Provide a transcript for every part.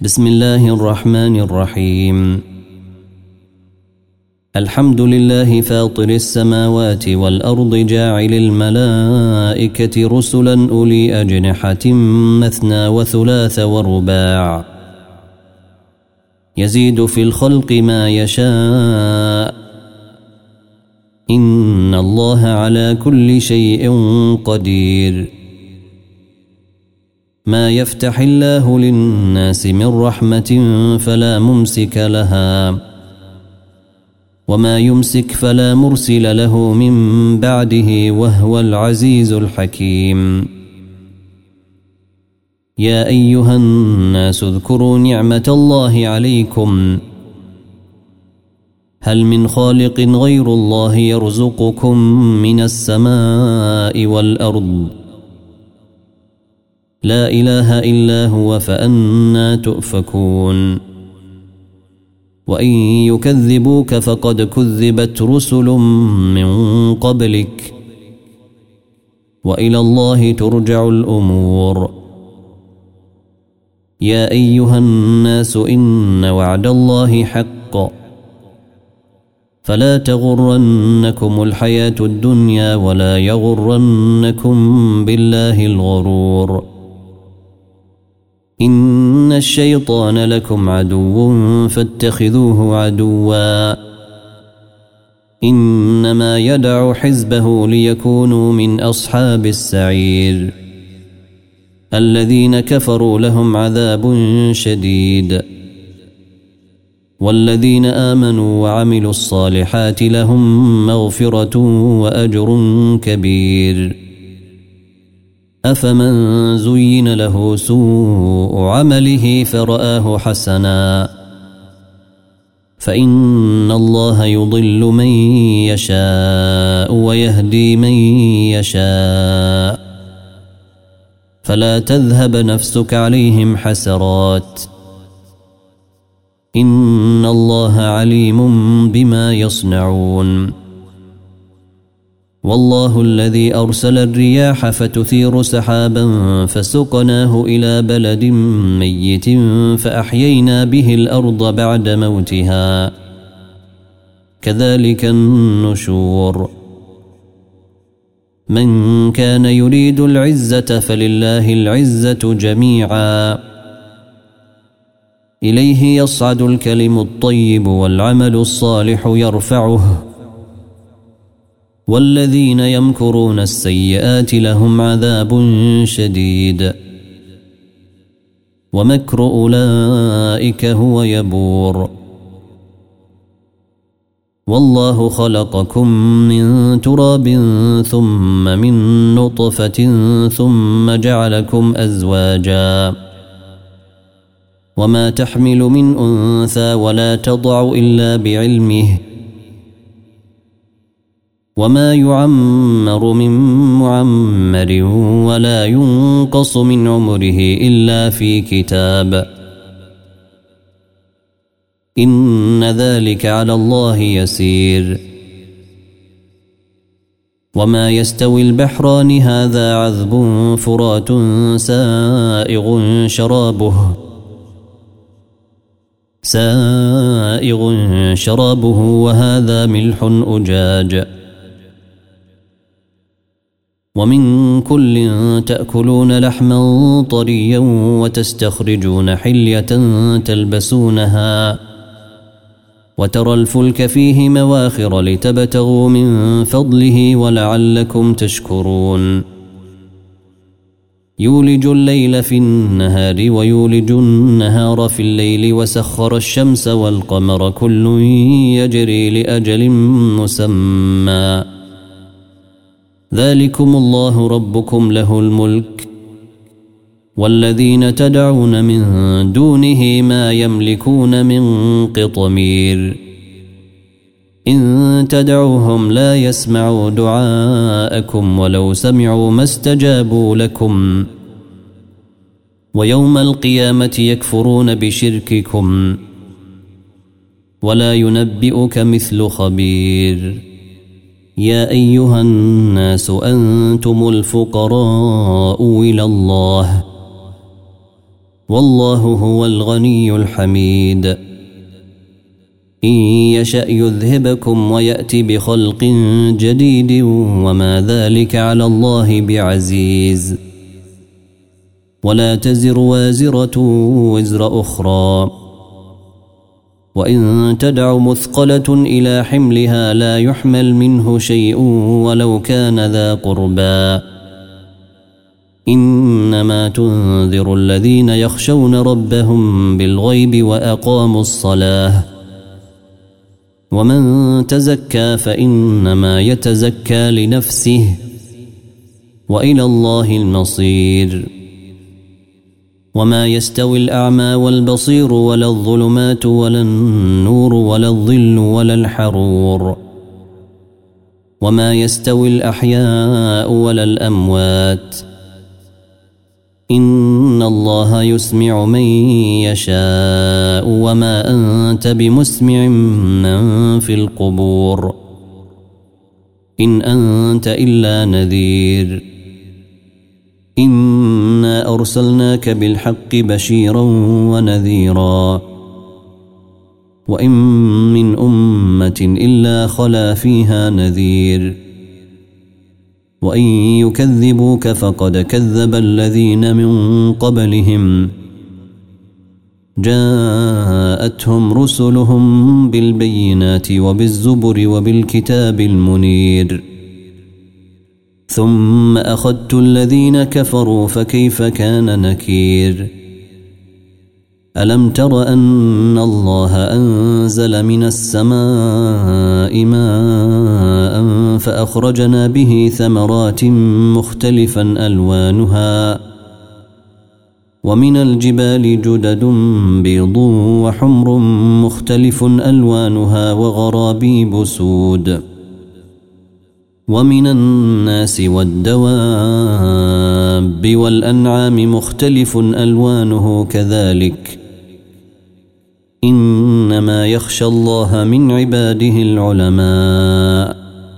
بسم الله الرحمن الرحيم. الحمد لله فاطر السماوات والأرض جاعل الملائكة رسلا أولي أجنحة مثنى وثلاث ورباع يزيد في الخلق ما يشاء إن الله على كل شيء قدير. ما يفتح الله للناس من رحمة فلا ممسك لها وما يمسك فلا مرسل له من بعده وهو العزيز الحكيم. يا أيها الناس اذكروا نعمة الله عليكم هل من خالق غير الله يرزقكم من السماء والأرض لا إله إلا هو فأنى تؤفكون. وإن يكذبوك فقد كذبت رسل من قبلك وإلى الله ترجع الأمور. يا أيها الناس إن وعد الله حق فلا تغرنكم الحياة الدنيا ولا يغرنكم بالله الغرور. إن الشيطان لكم عدو فاتخذوه عدوا إنما يدعو حزبه ليكونوا من أصحاب السعير. الذين كفروا لهم عذاب شديد والذين آمنوا وعملوا الصالحات لهم مغفرة وأجر كبير. أفمن زين له سوء عمله فرآه حسنا فإن الله يضل من يشاء ويهدي من يشاء فلا تذهب نفسك عليهم حسرات إن الله عليم بما يصنعون. والله الذي أرسل الرياح فتثير سحابا فسقناه إلى بلد ميت فأحيينا به الأرض بعد موتها كذلك النشور. من كان يريد العزة فلله العزة جميعا إليه يصعد الكلم الطيب والعمل الصالح يرفعه والذين يمكرون السيئات لهم عذاب شديد ومكر أولئك هو يبور. والله خلقكم من تراب ثم من نطفة ثم جعلكم أزواجا وما تحمل من أنثى ولا تضع إلا بعلمه وما يعمر من معمر ولا ينقص من عمره إلا في كتاب إن ذلك على الله يسير. وما يستوي البحران هذا عذب فرات سائغ شرابه وهذا ملح أجاج. ومن كل تأكلون لحما طريا وتستخرجون حلية تلبسونها وترى الفلك فيه مواخر لتبتغوا من فضله ولعلكم تشكرون. يولج الليل في النهار ويولج النهار في الليل وسخر الشمس والقمر كل يجري لأجل مسمى ذلكم الله ربكم له الملك والذين تدعون من دونه ما يملكون من قطمير. إن تدعوهم لا يسمعوا دعاءكم ولو سمعوا ما استجابوا لكم ويوم القيامة يكفرون بشرككم ولا ينبئك مثل خبير. يا أيها الناس أنتم الفقراء إلى الله والله هو الغني الحميد. إن يشأ يذهبكم ويأتي بخلق جديد وما ذلك على الله بعزيز. ولا تزر وازرة وزر أخرى، وإن تدع مثقلة إلى حملها لا يحمل منه شيء ولو كان ذا قربى. إنما تنذر الذين يخشون ربهم بالغيب وأقاموا الصلاة. ومن تزكى فإنما يتزكى لنفسه وإلى الله المصير. وما يستوي الأعمى والبصير ولا الظلمات ولا النور ولا الظل ولا الحرور. وما يستوي الأحياء ولا الأموات. إن الله يسمع من يشاء وما أنت بمسمع من في القبور. إن أنت إلا نذير. إنا أرسلناك بالحق بشيرا ونذيرا. وإن من أمة إلا خلا فيها نذير. وإن يكذبوك فقد كذب الذين من قبلهم. جاءتهم رسلهم بالبينات وبالزبر وبالكتاب المنير. ثم أخذت الذين كفروا فكيف كان نكير. ألم تر أن الله أنزل من السماء ماء فأخرجنا به ثمرات مختلفا ألوانها ومن الجبال جدد بيض وحمر مختلف ألوانها وغرابيب سود. ومن الناس والدواب والأنعام مختلف ألوانه كذلك. إنما يخشى الله من عباده العلماء.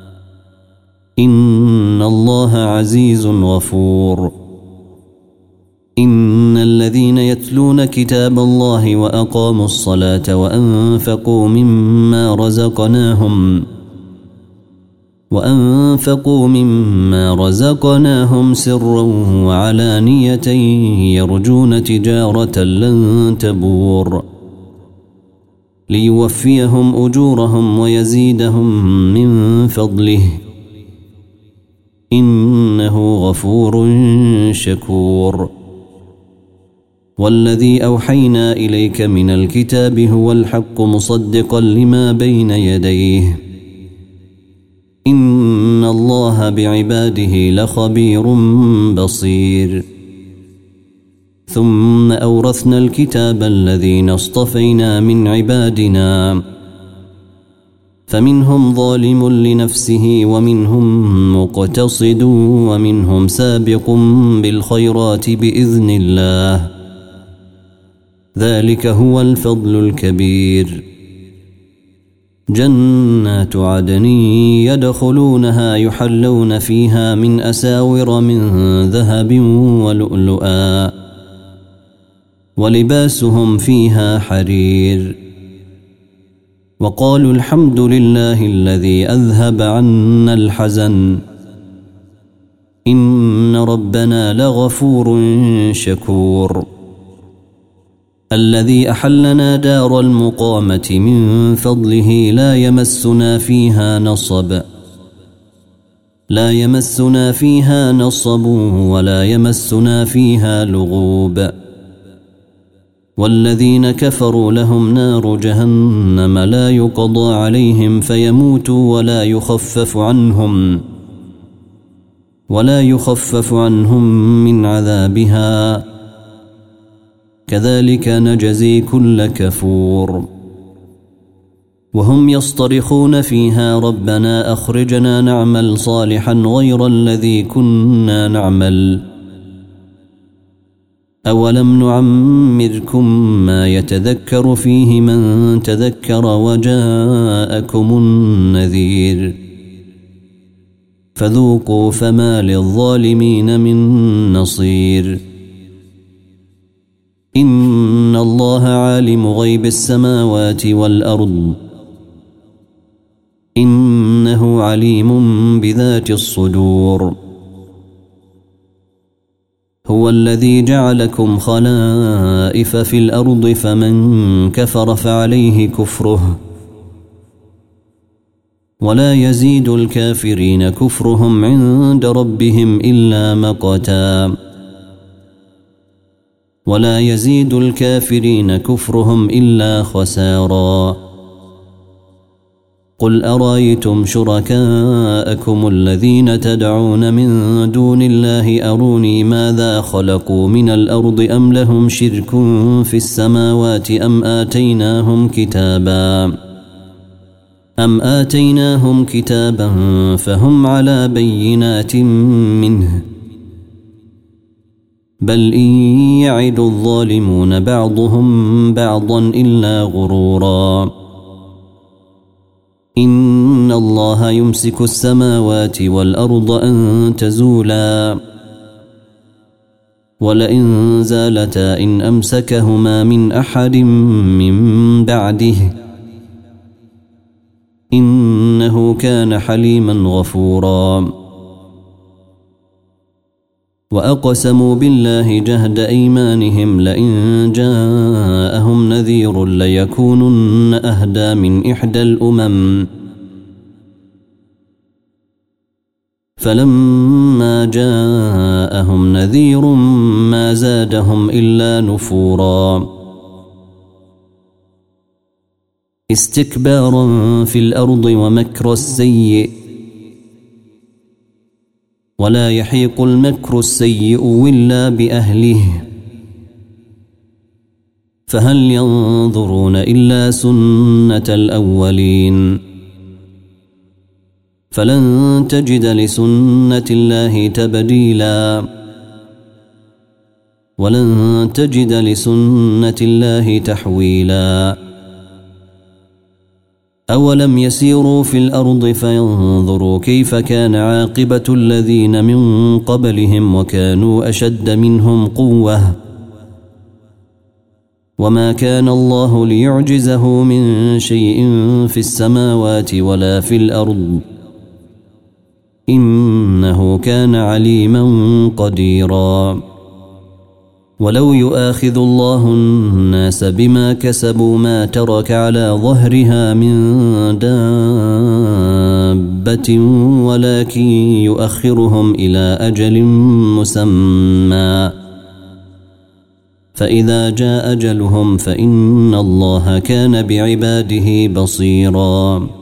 إن الله عزيز غفور. إن الذين يتلون كتاب الله وأقاموا الصلاة وأنفقوا مما رزقناهم سرا وعلانية يرجون تجارة لن تبور. ليوفيهم أجورهم ويزيدهم من فضله. إنه غفور شكور. والذي أوحينا إليك من الكتاب هو الحق مصدقا لما بين يديه. إن الله بعباده لخبير بصير. ثم أورثنا الكتاب الذين اصطفينا من عبادنا فمنهم ظالم لنفسه ومنهم مقتصد ومنهم سابق بالخيرات بإذن الله. ذلك هو الفضل الكبير. جنات عدن يدخلونها يحلون فيها من أساور من ذهب ولؤلؤا ولباسهم فيها حرير. وقالوا الحمد لله الذي أذهب عنا الحزن إن ربنا لغفور شكور. الذي أحلنا دار المقامة من فضله لا يمسنا فيها نصب ولا يمسنا فيها لغوب. والذين كفروا لهم نار جهنم لا يقضى عليهم فيموتوا ولا يخفف عنهم من عذابها. كذلك نجزي كل كفور. وهم يصطرخون فيها ربنا أخرجنا نعمل صالحا غير الذي كنا نعمل أولم نعمركم ما يتذكر فيه من تذكر وجاءكم النذير فذوقوا فما للظالمين من نصير. إن الله عالم غيب السماوات والأرض إنه عليم بذات الصدور هو الذي جعلكم خلائف في الأرض فمن كفر فعليه كفره ولا يزيد الكافرين كفرهم عند ربهم إلا مقتا ولا يزيد الكافرين كفرهم إلا خسارا قل أرأيتم شركاءكم الذين تدعون من دون الله أروني ماذا خلقوا من الأرض أم لهم شرك في السماوات أم آتيناهم كتابا فهم على بينات منه بل إن يعد الظالمون بعضهم بعضا إلا غرورا إن الله يمسك السماوات والأرض أن تزولا ولئن زالتا إن أمسكهما من أحد من بعده إنه كان حليما غفورا وأقسموا بالله جهد أيمانهم لئن جاءهم نذير ليكونن أهدى من إحدى الأمم فلما جاءهم نذير ما زادهم إلا نفورا استكبارا في الأرض ومكر السيء ولا يحيق المكر السيء إلا بأهله فهل ينظرون إلا سنة الأولين فلن تجد لسنة الله تبديلا ولن تجد لسنة الله تحويلا أولم يسيروا في الأرض فينظروا كيف كان عاقبة الذين من قبلهم وكانوا أشد منهم قوة وما كان الله ليعجزه من شيء في السماوات ولا في الأرض إنه كان عليما قديرا ولو يؤاخذ الله الناس بما كسبوا ما ترك على ظهرها من دابة ولكن يؤخرهم إلى أجل مسمى فإذا جاء أجلهم فإن الله كان بعباده بصيرا